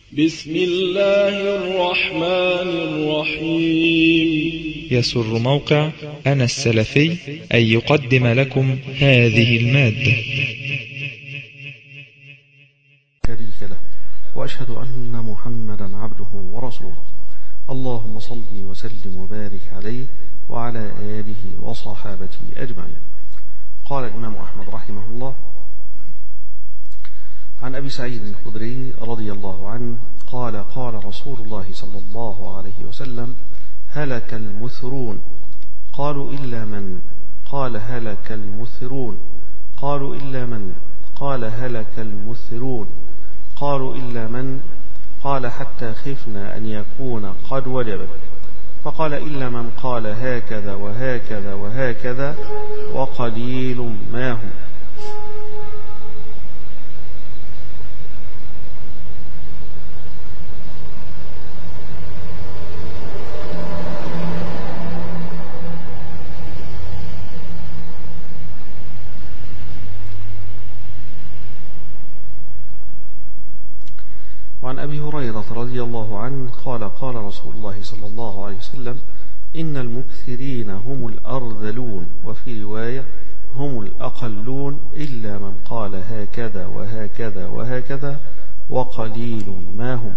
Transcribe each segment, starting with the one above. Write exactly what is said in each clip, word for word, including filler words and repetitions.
بسم الله الرحمن الرحيم. يسر موقع أنا السلفي أن يقدم لكم هذه المادة. شريك له، وأشهد أن محمدا عبده ورسوله. اللهم صل وسلم وبارك عليه وعلى آله وصحابته أجمعين. قال الإمام أحمد رحمه الله عن أبي سعيد الخدري رضي الله عنه قال قال رسول الله صلى الله عليه وسلم: هلك المثرون. قالوا إلا من؟ قال هلك المثرون. قالوا إلا من؟ قال هلك المثرون. قالوا إلا من؟ قال حتى خفنا أن يكون قد وجبت. فقال إلا من قال هكذا وهكذا وهكذا وقليل ما هم. وعن أبي هريرة رضي الله عنه قال قال رسول الله صلى الله عليه وسلم: إن المكثرين هم الأرذلون، وفي رواية هم الأقلون، إلا من قال هكذا وهكذا وهكذا وقليل ما هم.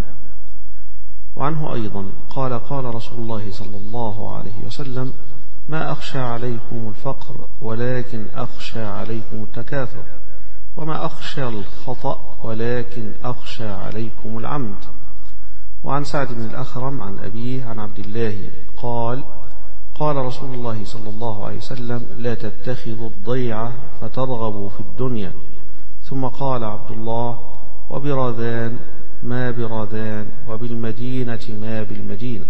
وعنه أيضا قال قال رسول الله صلى الله عليه وسلم: ما أخشى عليكم الفقر ولكن أخشى عليكم التكاثر، وما أخشى الخطأ ولكن أخشى عليكم العمد. وعن سعد بن الأخرم عن أبيه عن عبد الله قال قال رسول الله صلى الله عليه وسلم: لا تتخذوا الضيعة فترغبوا في الدنيا. ثم قال عبد الله: وبراذان ما براذان، وبالمدينة ما بالمدينة.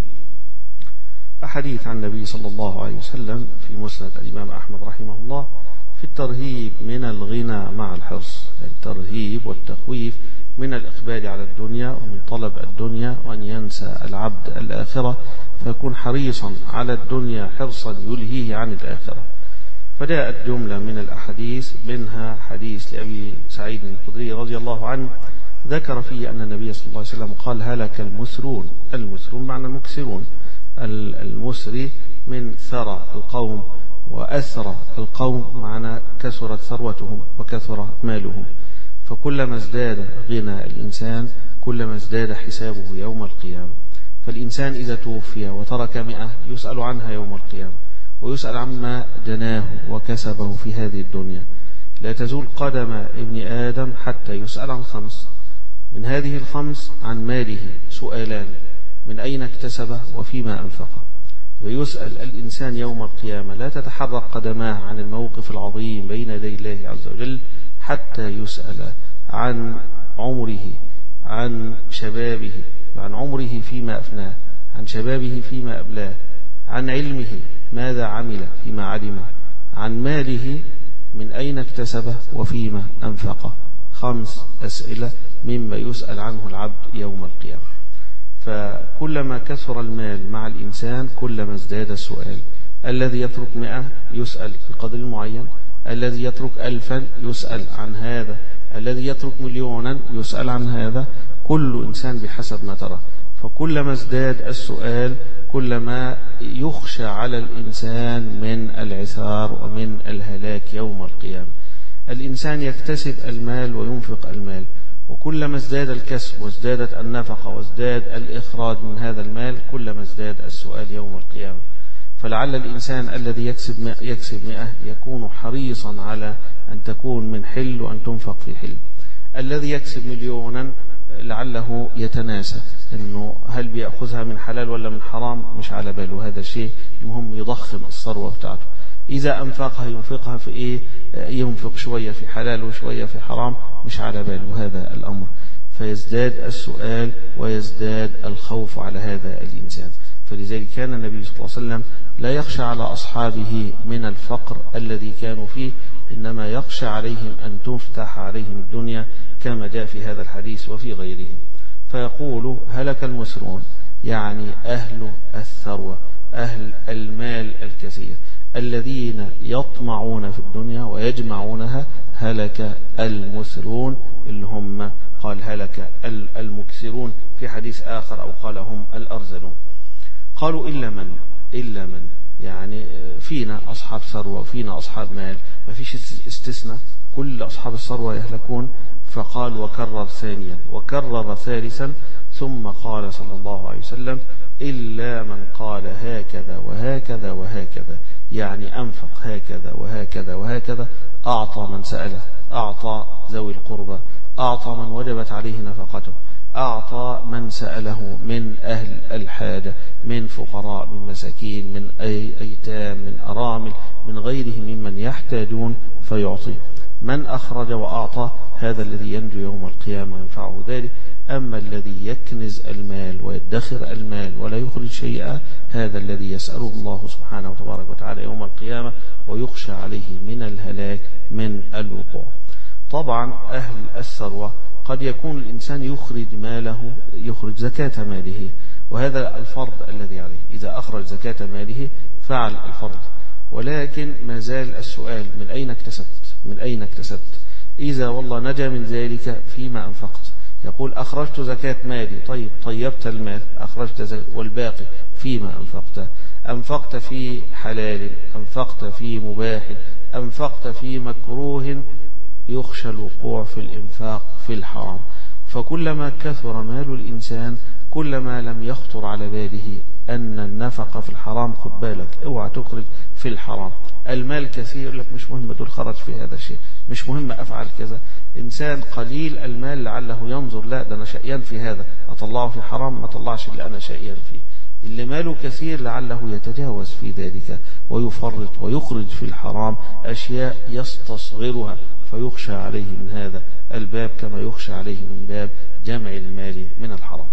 أحاديث عن النبي صلى الله عليه وسلم في مسند الإمام أحمد رحمه الله في الترهيب من الغنى مع الحرص، يعني الترهيب والتخويف من الإقبال على الدنيا ومن طلب الدنيا، وأن ينسى العبد الآخرة فيكون حريصا على الدنيا حرصا يلهيه عن الآخرة. فجاءت جملة من الأحاديث، منها حديث لأبي سعيد الخدري رضي الله عنه ذكر فيه أن النبي صلى الله عليه وسلم قال: هلك المثرون. المثرون معنى المكثرون، المثري من ثرى القوم وأثرى القوم، معنى كثرت ثروتهم وكثر مالهم. فكلما ازداد غنى الإنسان كلما ازداد حسابه يوم القيامة. فالإنسان إذا توفي وترك مئة يسأل عنها يوم القيامة، ويسأل عما جناه وكسبه في هذه الدنيا. لا تزول قدم ابن آدم حتى يسأل عن خمس. من هذه الخمس عن ماله سؤالان: من أين اكتسبه وفيما أنفقه. ويسأل الإنسان يوم القيامة، لا تتحرك قدماه عن الموقف العظيم بين يدي الله عز وجل حتى يسأل عن عمره، عن شبابه، عن عمره فيما أفناه، عن شبابه فيما أبلاه، عن علمه ماذا عمل فيما علمه، عن ماله من أين اكتسبه وفيما أنفقه. خمس أسئلة مما يسأل عنه العبد يوم القيامة. فكلما كثر المال مع الإنسان كلما ازداد السؤال. الذي يترك مئة يسأل في قدر معين، الذي يترك ألفا يسأل عن هذا، الذي يترك مليونا يسأل عن هذا. كل إنسان بحسب ما ترى. فكلما ازداد السؤال كلما يخشى على الإنسان من العثار ومن الهلاك يوم القيامة. الإنسان يكتسب المال وينفق المال، وكلما ازداد الكسب وازدادت النفقة وازداد الإخراج من هذا المال كلما ازداد السؤال يوم القيامة. فلعل الإنسان الذي يكسب مئة, يكسب مئة يكون حريصا على أن تكون من حل وأن تنفق في حل. الذي يكسب مليونا لعله يتناسى أنه هل بيأخذها من حلال ولا من حرام، مش على باله هذا الشيء. المهم يضخم الثروة بتاعته. إذا أنفقها ينفقها في إيه؟ ينفق شوية في حلال وشوية في حرام، مش على باله هذا الأمر. فيزداد السؤال ويزداد الخوف على هذا الإنسان. فلذلك كان النبي صلى الله عليه وسلم لا يخشى على أصحابه من الفقر الذي كانوا فيه، إنما يخشى عليهم أن تفتح عليهم الدنيا كما جاء في هذا الحديث وفي غيرهم. فيقول: هلك المثرون، يعني أهل الثروة، أهل المال الكثير، الذين يطمعون في الدنيا ويجمعونها هلك المثرون، اللي هم قال هلك المكثرون في حديث آخر، أو قال هم الأرذلون. قالوا إلا من إلا من يعني فينا أصحاب ثروة وفينا أصحاب مال، ما فيش استثناء، كل أصحاب الثروة يهلكون. فقال وكرر ثانيا وكرر ثالثا، ثم قال صلى الله عليه وسلم إلا من قال هكذا وهكذا وهكذا، يعني أنفق هكذا وهكذا وهكذا، أعطى من سأله، أعطى ذوي القربى، أعطى من وجبت عليه نفقته، أعطى من سأله من أهل الحاجة، من فقراء، من مساكين، من أي أيتام، من أرامل، من غيرهم ممن يحتاجون فيعطي. من أخرج وأعطى هذا الذي ينجو يوم القيامة ينفعه ذلك. أما الذي يكنز المال ويدخر المال ولا يخرج شيئا، هذا الذي يسأله الله سبحانه وتبارك وتعالى يوم القيامة ويخشى عليه من الهلاك من الوقوع. طبعا أهل الثروة قد يكون الإنسان يخرج ماله، يخرج زكاة ماله، وهذا الفرض الذي عليه، إذا أخرج زكاة ماله فعل الفرض. ولكن ما زال السؤال من أين اكتسبت؟ من أين اكتسبت؟ إذا والله نجا من ذلك فيما أنفقت، يقول أخرجت زكاة مالي، طيب طيبت المال أخرجت زكاة، والباقي فيما أنفقت؟ أنفقت في حلال، أنفقت في مباح، أنفقت في مكروه، يخشى الوقوع في الإنفاق في الحرام. فكلما كثر مال الإنسان كلما لم يخطر على باله أن النفقة في الحرام، خد بالك اوعى تخرج في الحرام. المال كثير لك مش مهم دول خرج في هذا الشيء، مش مهم أفعل كذا. إنسان قليل المال لعله ينظر لا ده أنا شقيان في هذا، أطلعه في حرام، ما طلعش اللي أنا شقيان فيه. اللي ماله كثير لعله يتجاوز في ذلك ويفرط ويخرج في الحرام أشياء يستصغرها، فيخشى عليه من هذا الباب كما يخشى عليه من باب جمع المال من الحرام.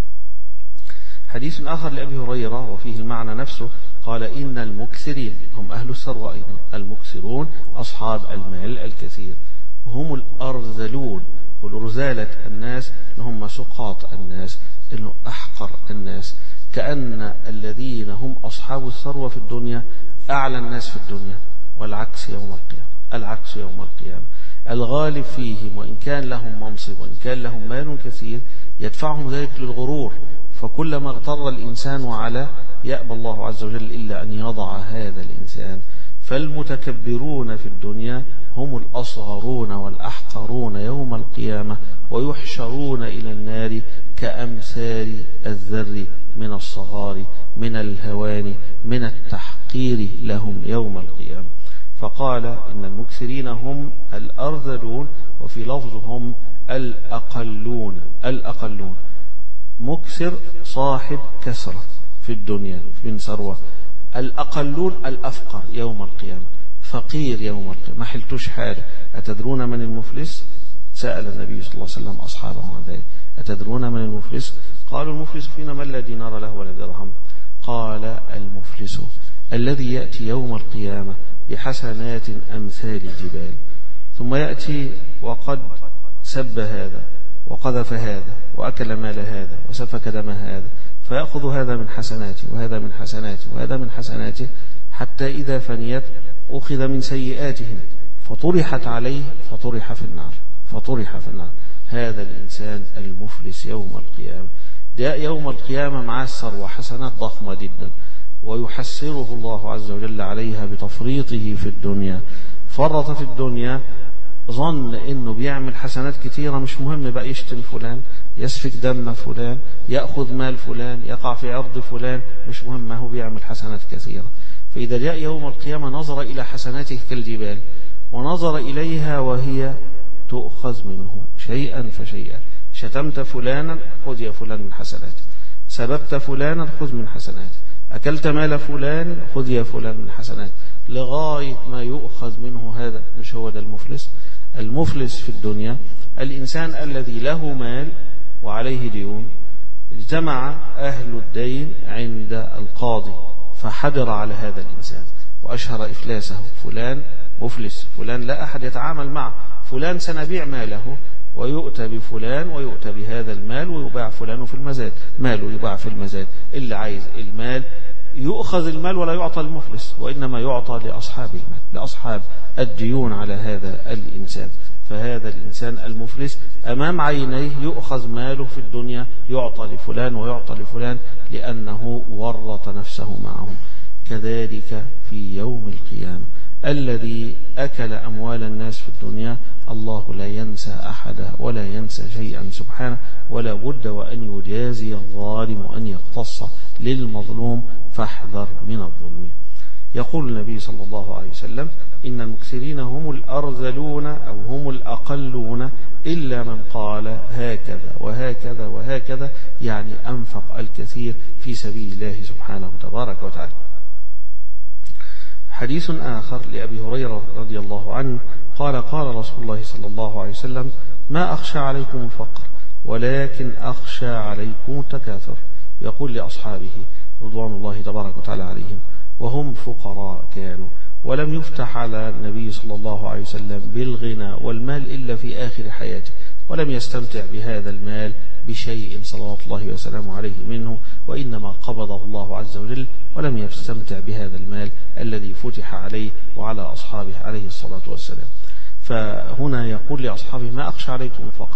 حديث آخر لأبي هريرة وفيه المعنى نفسه، قال إن المكثرين هم أهل الثروة أيضا، المكثرون أصحاب المال الكثير، هم الأرذلون، والرذالة الناس هم سقاط الناس، إنه أحقر الناس، كأن الذين هم أصحاب الثروة في الدنيا أعلى الناس في الدنيا، والعكس يوم القيامة، العكس يوم القيامة. الغالب فيهم وإن كان لهم منصب وإن كان لهم مال كثير يدفعهم ذلك للغرور، فكلما اغتر الإنسان وعلى يأبى الله عز وجل إلا أن يضع هذا الإنسان. فالمتكبرون في الدنيا هم الأصغرون والأحقرون يوم القيامة، ويحشرون إلى النار كأمثال الذر من الصغار، من الهوان، من التحقير لهم يوم القيامة. فقال إن المكثرين هم الأرذلون، وفي لفظ هم الأقلون. الأقلون مكثر صاحب كثرة في الدنيا من ثروة، الأقلون الأفقر يوم القيامة، فقير يوم القيامة، ما حلتوش حاجة. أتدرون من المفلس؟ سأل النبي صلى الله عليه وسلم أصحابه عن ذلك، أتدرون من المفلس؟ قالوا المفلس فينا من لا دينار له ولا درهم. قال المفلس الذي يأتي يوم القيامة بحسنات أمثال الجبال، ثم يأتي وقد سب هذا وقذف هذا وأكل مال هذا وسفك دم هذا، فيأخذ هذا من حسناته وهذا من حسناته وهذا من حسناته، حتى إذا فنيت أخذ من سيئاتهم فطرحت عليه فطرح في النار، فطرح في النار. هذا الإنسان المفلس يوم القيامة، جاء يوم القيامة مع الثروة وحسنات ضخمة جدا، ويحسره الله عز وجل عليها بتفريطه في الدنيا. فرط في الدنيا، ظن انه بيعمل حسنات كتيرة، مش مهم بقى يشتم فلان، يسفك دم فلان، يأخذ مال فلان، يقع في عرض فلان، مش مهم، ما هو بيعمل حسنات كثيرة. فإذا جاء يوم القيامة نظر إلى حسناته كالجبال، ونظر إليها وهي تؤخذ منه شيئا فشيئا. شتمت فلانا، خذ يا فلان من حسناته، سببت فلانا، خذ من حسناته، أكلت مال فلان، خذ يا فلان من حسناته، لغاية ما يؤخذ منه. هذا مش هو ده المفلس. المفلس في الدنيا الإنسان الذي له مال وعليه ديون، اجتمع أهل الدين عند القاضي فحجر على هذا الإنسان وأشهر إفلاسه، فلان مفلس، فلان لا أحد يتعامل معه، فلان سنبيع ماله، ويؤتى بفلان ويؤتى بهذا المال ويباع فلان في المزاد، ماله يباع في المزاد، اللي عايز المال يؤخذ المال ولا يعطى المفلس، وإنما يعطى لأصحاب المال، لأصحاب الديون على هذا الإنسان. فهذا الإنسان المفلس أمام عينيه يؤخذ ماله في الدنيا، يعطى لفلان ويعطى لفلان لأنه ورط نفسه معهم. كذلك في يوم القيامة الذي أكل أموال الناس في الدنيا الله لا ينسى أحدا ولا ينسى شيئا سبحانه، ولا بد وأن يجازي الظالم وأن يقتص للمظلوم، فاحذر من الظلم. يقول النبي صلى الله عليه وسلم إن المكثرين هم الأرذلون أو هم الأقلون إلا من قال هكذا وهكذا وهكذا، يعني أنفق الكثير في سبيل الله سبحانه تبارك وتعالى. حديث آخر لأبي هريرة رضي الله عنه قال قال رسول الله صلى الله عليه وسلم ما أخشى عليكم الفقر ولكن أخشى عليكم التكاثر. يقول لأصحابه رضوان الله تبارك وتعالى عليهم وهم فقراء كانوا، ولم يفتح على النبي صلى الله عليه وسلم بالغنى والمال إلا في آخر حياته، ولم يستمتع بهذا المال بشيء صلوات الله وسلامه عليه منه، وإنما قبضه الله عز وجل ولم يستمتع بهذا المال الذي فتح عليه وعلى أصحابه عليه الصلاة والسلام. فهنا يقول لأصحابه ما أخشى عليكم الفقر.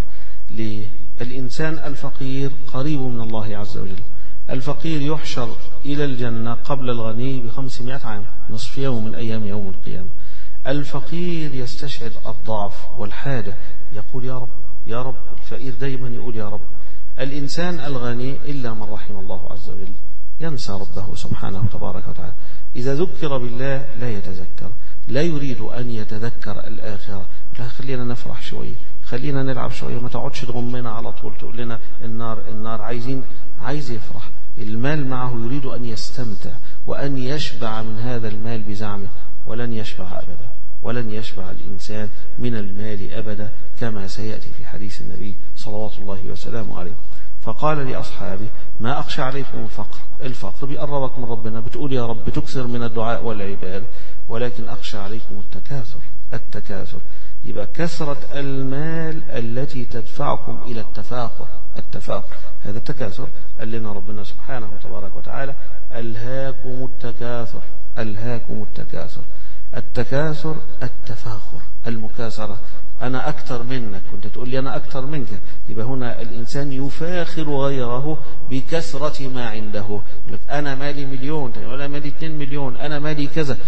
للإنسان الفقير قريب من الله عز وجل، الفقير يحشر إلى الجنة قبل الغني بخمسمائة عام، نصف يوم من أيام يوم القيامة. الفقير يستشعر الضعف والحاجة، يقول يا رب يا رب. الفقير دايما يقول يا رب. الإنسان الغني إلا من رحم الله عز وجل ينسى ربه سبحانه تبارك وتعالى، إذا ذكر بالله لا يتذكر، لا يريد أن يتذكر الآخرة. لا، خلينا نفرح شوية، خلينا نلعب شوية، ما تقعدش تغمنا على طول تقول لنا النار النار. عايزين عايز يفرح، المال معه يريد أن يستمتع وأن يشبع من هذا المال بزعمه، ولن يشبع أبدا، ولن يشبع الإنسان من المال أبدا كما سيأتي في حديث النبي صلوات الله وسلامه عليه. فقال لأصحابه ما أخشى عليكم الفقر. الفقر بيقربك من ربنا، بتقول يا رب، بتكثر من الدعاء والعبادة، ولكن أخشى عليكم التكاثر. التكاثر يبقى كثرة المال التي تدفعكم إلى التفاخر. التفاخر هذا التكاثر قال لنا ربنا سبحانه وتبارك وتعالى ألهاكم التكاثر. ألهاكم التكاثر. التكاثر التفاخر، المكاثرة، أنا أكثر منك وأنت تقول لي أنا أكثر منك. يبقى هنا الإنسان يفاخر غيره بكثرة ما عنده، أنا مالي مليون، أنا مالي اتنين مليون، أنا مالي كذا،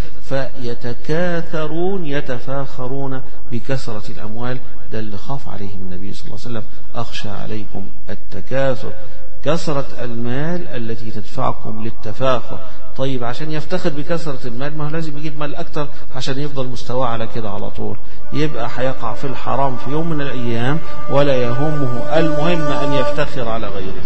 فيتكاثرون يتفاخرون بكثرة الأموال. ده اللي خاف عليه النبي صلى الله عليه وسلم أخشى عليكم التكاثر، كثرة المال التي تدفعكم للتفاخر. طيب عشان يفتخر بكثرة المال ما هو لازم يجيب مال أكتر عشان يفضل مستواه على كده على طول، يبقى هيقع في الحرام في يوم من الأيام ولا يهمه، المهم أن يفتخر على غيره.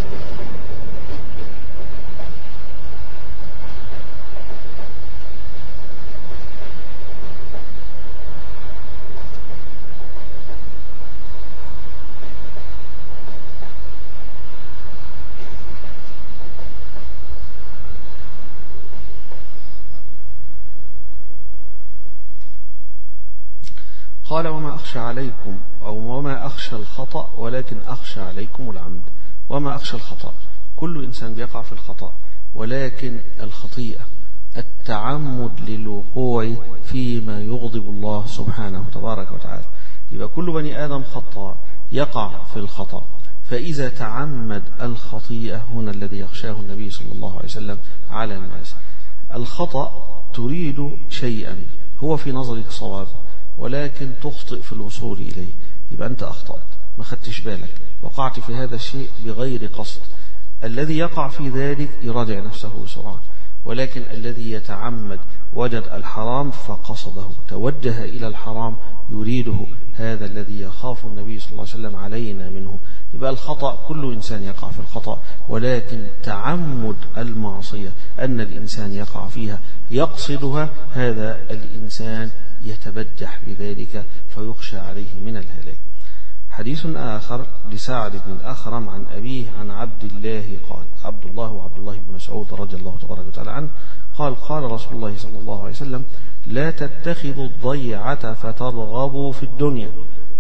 قال وما أخشى عليكم أو وما أخشى الخطأ ولكن أخشى عليكم العمد. وما أخشى الخطأ، كل إنسان بيقع في الخطأ، ولكن الخطيئة التعمد للوقوع فيما يغضب الله سبحانه تبارك وتعالى. يبقى كل بني آدم خطاء يقع في الخطأ، فإذا تعمد الخطيئة هنا الذي يخشاه النبي صلى الله عليه وسلم على الناس. الخطأ تريد شيئا هو في نظرك صواب ولكن تخطئ في الوصول إليه، يبقى أنت أخطأت، ما خدتش بالك، وقعت في هذا الشيء بغير قصد. الذي يقع في ذلك يراجع نفسه بسرعة، ولكن الذي يتعمد وجد الحرام فقصده، توجه إلى الحرام يريده، هذا الذي يخاف النبي صلى الله عليه وسلم علينا منه. يبقى الخطأ كل إنسان يقع في الخطأ، ولكن تعمد المعصية أن الإنسان يقع فيها يقصدها، هذا الإنسان يتبجح بذلك فيخشى عليه من الهلاك. حديث آخر لسعد بن الأخرم عن أبيه عن عبد الله قال، عبد الله وعبد الله بن مسعود رضي الله تبارك وتعالى عنه قال قال رسول الله صلى الله عليه وسلم لا تتخذوا الضيعة فترغبوا في الدنيا.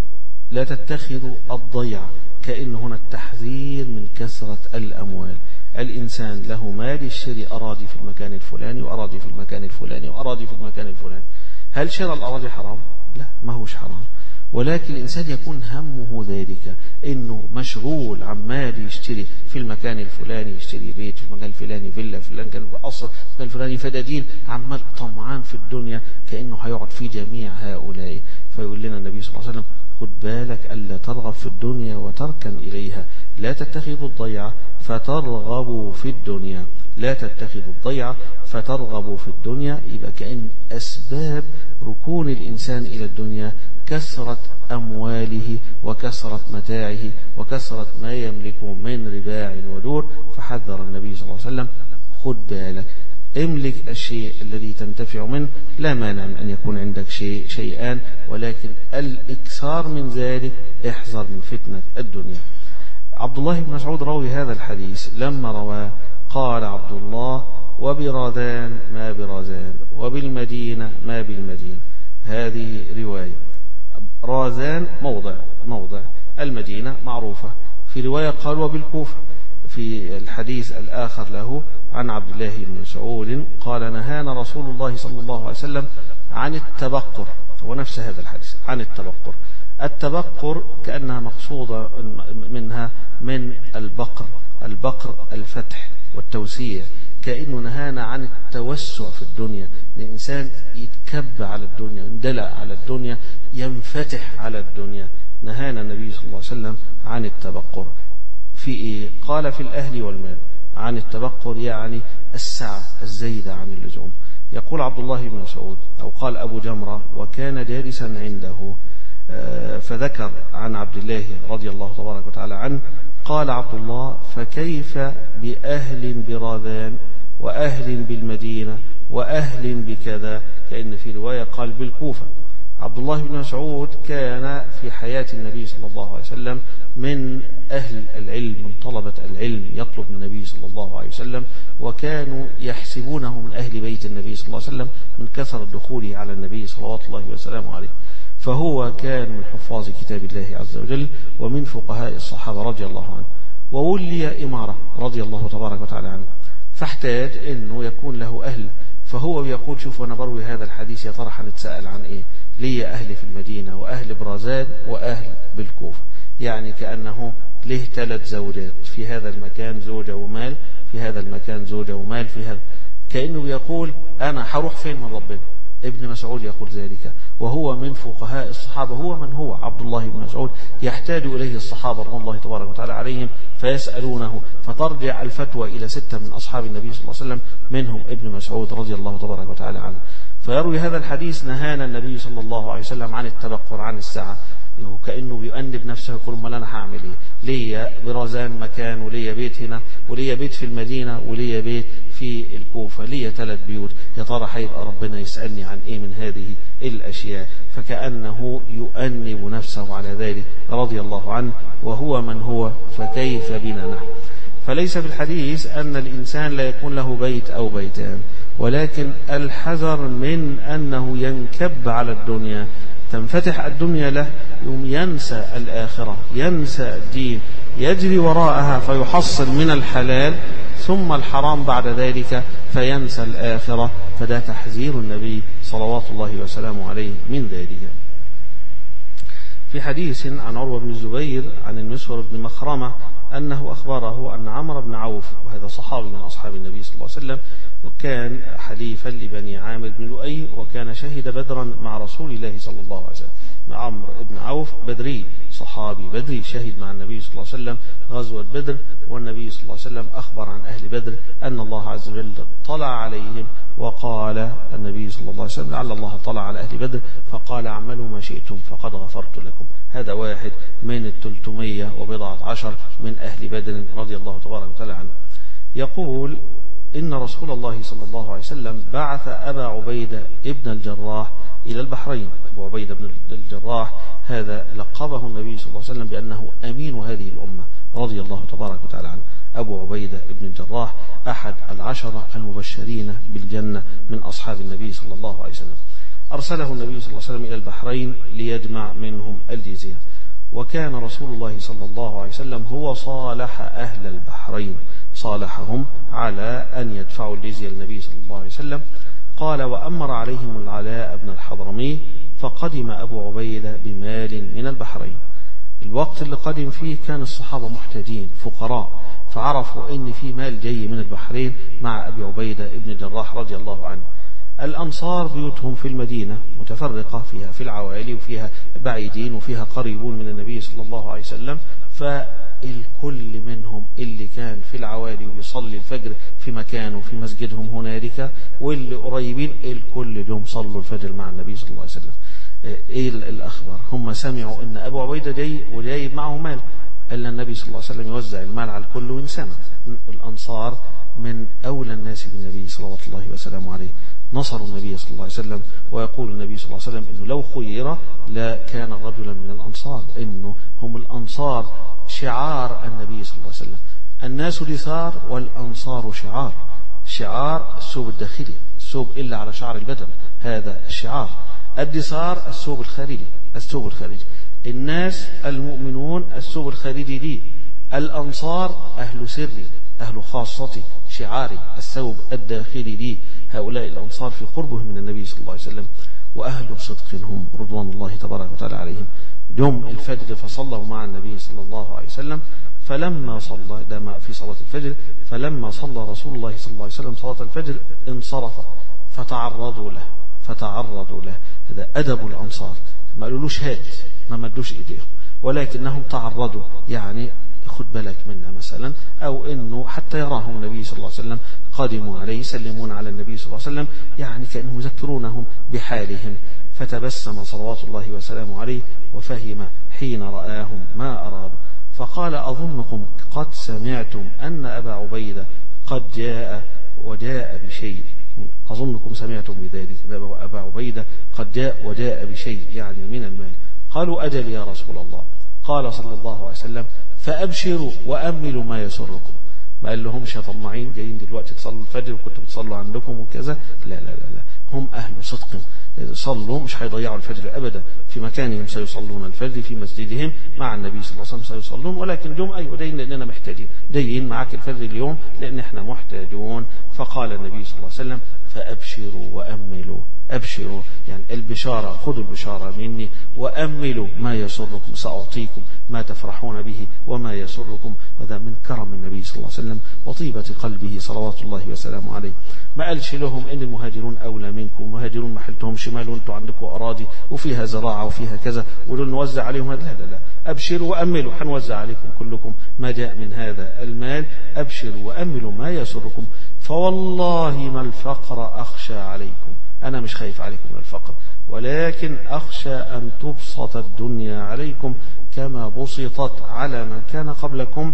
لا تتخذوا الضيعة، كأن هنا التحذير من كثرة الأموال. الإنسان له مال يشتري أراضي في المكان الفلاني وأراضي في المكان الفلاني وأراضي في المكان الفلاني. هل شراء الأراضي حرام؟ لا، ما هوش حرام، ولكن الإنسان يكون همه ذلك، إنه مشغول عمال يشتري في المكان الفلاني، يشتري بيت في المكان الفلاني، فيلا في المكان قصر في المكان الفلاني، فدادين، عمال طمعان في الدنيا كأنه هيقعد في جميع هؤلاء. فيقول لنا النبي صلى الله عليه وسلم: خد بالك ألا ترغب في الدنيا وتركن إليها، لا تتخذوا الضيعة فترغبوا في الدنيا، لا تتخذوا الضيعة فترغبوا في الدنيا. يبقى كأن أسباب ركون الإنسان إلى الدنيا كثرة أمواله وكثرة متاعه وكثرة ما يملكه من رباع ودور. فحذر النبي صلى الله عليه وسلم: خد بالك، املك الشيء الذي تنتفع منه، لا مانع من أن يكون عندك شيء شيئان، ولكن الإكثار من ذلك احذر من فتنة الدنيا. عبد الله بن مسعود روي هذا الحديث، لما رواه قال عبد الله: وبراذان ما براذان، وبالمدينة ما بالمدينة. هذه رواية. راذان موضع موضع المدينة معروفة. في رواية قال: وبالكوفة. في الحديث الآخر له عن عبد الله بن مسعود قال: نهانا رسول الله صلى الله عليه وسلم عن التبقر. ونفس هذا الحديث عن التبقر. التبقر كأنها مقصودة منها من البقر، البقر الفتح والتوسيع، كأنه نهانا عن التوسع في الدنيا، الإنسان يتكب على الدنيا، يندلع على الدنيا، ينفتح على الدنيا. نهانا النبي صلى الله عليه وسلم عن التبقر. في إيه؟ قال: في الأهل والمال. عن التبقر يعني السعة الزيدة عن اللزوم. يقول عبد الله بن مسعود أو قال أبو جمرة: وكان جالسا عنده، فذكر عن عبد الله رضي الله تبارك وتعالى عنه، قال عبد الله: فكيف بأهل براذان وأهل بالمدينة وأهل بكذا، كأن في رواية قال بالكوفة. عبد الله بن مسعود كان في حياة النبي صلى الله عليه وسلم من أهل العلم، من طلبة العلم، يطلب من النبي صلى الله عليه وسلم، وكانوا يحسبونه من أهل بيت النبي صلى الله عليه وسلم من كثرة دخوله على النبي صلوات الله وسلامه عليه. فهو كان من حفاظ كتاب الله عز وجل ومن فقهاء الصحابة رضي الله عنه، وولي إمارة رضي الله تبارك وتعالى عنه، فاحتاج أنه يكون له أهل. فهو بيقول: شوف، أنا بروي هذا الحديث يا ترى هنتسأل عن إيه؟ ليه أهل في المدينة وأهل برازان وأهل بالكوفة، يعني كأنه له ثلاث زوجات، في هذا المكان زوجة ومال، في هذا المكان زوجة ومال، في هذا، كأنه يقول: أنا هروح فين من ربنا؟ ابن مسعود يقول ذلك، وهو من فقهاء الصحابة. هو من هو عبد الله بن مسعود يحتاج إليه الصحابة رضي الله تبارك وتعالى عليهم فيسألونه، فترجع الفتوى إلى ستة من أصحاب النبي صلى الله عليه وسلم، منهم ابن مسعود رضي الله تبارك وتعالى عنه. فيروي هذا الحديث: نهانا النبي صلى الله عليه وسلم عن التبقر، عن السعة، وكأنه بيؤنب نفسه، يقول: ما أنا هعمل إيه؟ ليا برازان مكان، وليا بيت هنا، وليا بيت في المدينة، وليا بيت في الكوفة، ليا ثلاث بيوت، يا ترى هيبقى ربنا يسألني عن إيه من هذه الأشياء؟ فكأنه يؤنب نفسه على ذلك رضي الله عنه، وهو من هو، فكيف بنا نحن؟ فليس في الحديث أن الإنسان لا يكون له بيت أو بيتان، ولكن الحذر من أنه ينكب على الدنيا، تنفتح الدنيا له، يوم ينسى الآخرة، ينسى الدين، يجري وراءها فيحصل من الحلال ثم الحرام بعد ذلك، فينسى الآخرة. فده تحذير النبي صلوات الله وسلامه عليه من ذلك. في حديث عن عروة بن الزبير عن المسور بن مخرمة أنه أخبره أن عمرو بن عوف، وهذا صحابي من أصحاب النبي صلى الله عليه وسلم، وكان حليفا لبني عامر بن لؤي، وكان شهد بدرا مع رسول الله صلى الله عليه وسلم. عمرو بن عوف بدري، صحابي بدري، شهد مع النبي صلى الله عليه وسلم غزوة بدر، والنبي صلى الله عليه وسلم أخبر عن أهل بدر أن الله عز وجل طلع عليهم، وقال النبي صلى الله عليه وسلم: لعل الله طلع على أهل بدر فقال: اعملوا ما شئتم فقد غفرت لكم. هذا واحد من الثلثمية وبضعة عشر من أهل بدر رضي الله تبارك وتعالى عنه. يقول: إن رسول الله صلى الله عليه وسلم بعث أبا عبيدة ابن الجراح إلى البحرين. أبو عبيدة بن الجراح هذا لقبه النبي صلى الله عليه وسلم بأنه أمين هذه الأمة رضي الله تبارك وتعالى عنه. أبو عبيدة ابن الجراح أحد العشرة المبشرين بالجنة من أصحاب النبي صلى الله عليه وسلم. أرسله النبي صلى الله عليه وسلم إلى البحرين ليجمع منهم الجزية، وكان رسول الله صلى الله عليه وسلم هو صالح أهل البحرين، صالحهم على أن يدفعوا الجزية للنبي صلى الله عليه وسلم. قال: وأمر عليهم العلاء بن الحضرمي فقدم أبو عبيدة بمال من البحرين. الوقت اللي قدم فيه كان الصحابة محتاجين فقراء، فعرفوا ان في مال جاي من البحرين مع أبي عبيدة ابن الجراح رضي الله عنه. الأنصار بيوتهم في المدينة متفرقة، فيها في العوالي وفيها بعيدين وفيها قريبون من النبي صلى الله عليه وسلم، فالكل منهم اللي كان في العوالي ويصلي الفجر في مكانه في مسجدهم هنالك، واللي قريبين الكل اليوم صلوا الفجر مع النبي صلى الله عليه وسلم. ايه الأخبار؟ هم سمعوا ان أبو عبيدة جاي وجايب معه مال، إلا النبي صلى الله عليه وسلم يوزع المال على الكل وينسمع. الأنصار من أولى الناس بالنبي صلى الله وسلم عليه، نصروا النبي صلى الله عليه وسلم. ويقول النبي صلى الله عليه وسلم إنه لو خير لكان رجلا من الأنصار، إنه هم الأنصار شعار النبي صلى الله عليه وسلم. الناس دثار والأنصار شعار. شعار الثوب الداخلي، الثوب إلا على شعر البدن، هذا الشعار. الدثار الثوب الخارجي، الثوب الخارجي. الناس المؤمنون الثوب الخارجي لي، الأنصار أهل سري أهل خاصتي شعاري الثوب الداخلي لي. هؤلاء الأنصار في قربهم من النبي صلى الله عليه وسلم، وأهل صدق هم رضوان الله تبارك وتعالى عليهم. يوم الفجر فصلوا مع النبي صلى الله عليه وسلم، فلما صلى ده في صلاة الفجر، فلما صلى رسول الله صلى الله عليه وسلم صلاة الفجر انصرف فتعرضوا له فتعرضوا له. هذا أدب الأنصار، ما قالولوش هات، ما مدوش إيديهم، ولكنهم تعرضوا، يعني خد بالك منا مثلا، أو إنه حتى يراهم النبي صلى الله عليه وسلم قادموا عليه يسلمون على النبي صلى الله عليه وسلم، يعني كأنهم يذكرونهم بحالهم. فتبسم صلوات الله وسلامه عليه وفهم حين رآهم ما أرادوا، فقال: أظنكم قد سمعتم أن أبا عبيدة قد جاء وجاء بشيء. أظنكم سمعتم بذلك، أبا عبيدة قد جاء وجاء بشيء يعني من المال. قالوا: أجل يا رسول الله. قال صلى الله عليه وسلم: فأبشروا وأملوا ما يسركم. ما قال لهمش يا طماعين جايين دلوقتي تصلوا الفجر وكنتوا بتصلوا عندكم وكذا، لا لا لا لا، هم أهل صدق، صلوا مش هيضيعوا الفجر أبدا، في مكانهم سيصلون الفجر، في مسجدهم مع النبي صلى الله عليه وسلم سيصلون، ولكن جم أيوة جايين لأننا محتاجين، جايين معاك الفجر اليوم لأن احنا محتاجون. فقال النبي صلى الله عليه وسلم: فأبشروا وأملوا. أبشروا يعني البشارة، خذوا البشارة مني، وأملوا ما يسركم، سأعطيكم ما تفرحون به وما يسركم. هذا من كرم النبي صلى الله عليه وسلم وطيبة قلبه صلوات الله وسلامه عليه. ما قالش لهم إن المهاجرون أولى منكم، مهاجرون محلتهم شمال وانتوا عندكم أراضي وفيها زراعة وفيها كذا ودول نوزع عليهم هذا، لا لا لا، أبشروا وأملوا، حنوزع عليكم كلكم ما جاء من هذا المال. أبشروا وأملوا ما يسركم، فوالله ما الفقر أخشى عليكم، أنا مش خايف عليكم من الفقر، ولكن أخشى أن تبسط الدنيا عليكم كما بسطت على من كان قبلكم،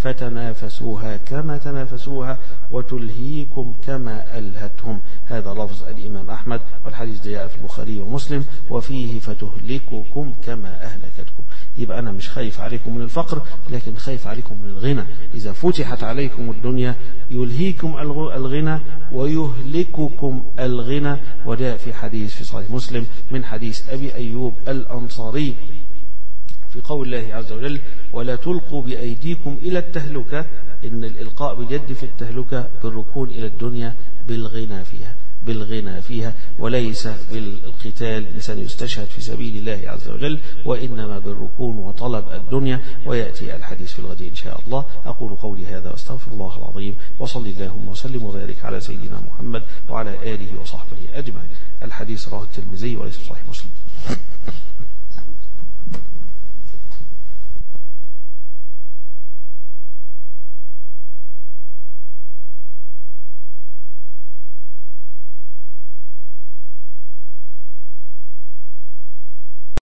فتنافسوها كما تنافسوها وتلهيكم كما ألهتهم. هذا لفظ الإمام أحمد، والحديث جاء في البخاري ومسلم، وفيه فتهلككم كما أهلكتكم. يبقى أنا مش خايف عليكم من الفقر، لكن خايف عليكم من الغنى. إذا فتحت عليكم الدنيا يلهيكم الغنى ويهلككم الغنى. وجاء في حديث في صحيح مسلم من حديث أبي أيوب الأنصاري في قول الله عز وجل: ولا تلقوا بأيديكم إلى التهلكة، إن الإلقاء بجد في التهلكة بالركون إلى الدنيا بالغنى فيها، بالغنى فيها، وليس بالقتال الإنسان يستشهد في سبيل الله عز وجل، وإنما بالركون وطلب الدنيا. ويأتي الحديث في الغد إن شاء الله. أقول قولي هذا واستغفر الله العظيم، وصلي اللهم وسلم وبارك على سيدنا محمد وعلى آله وصحبه أجمعين. الحديث رواه الترمذي وليس صحيح مسلم.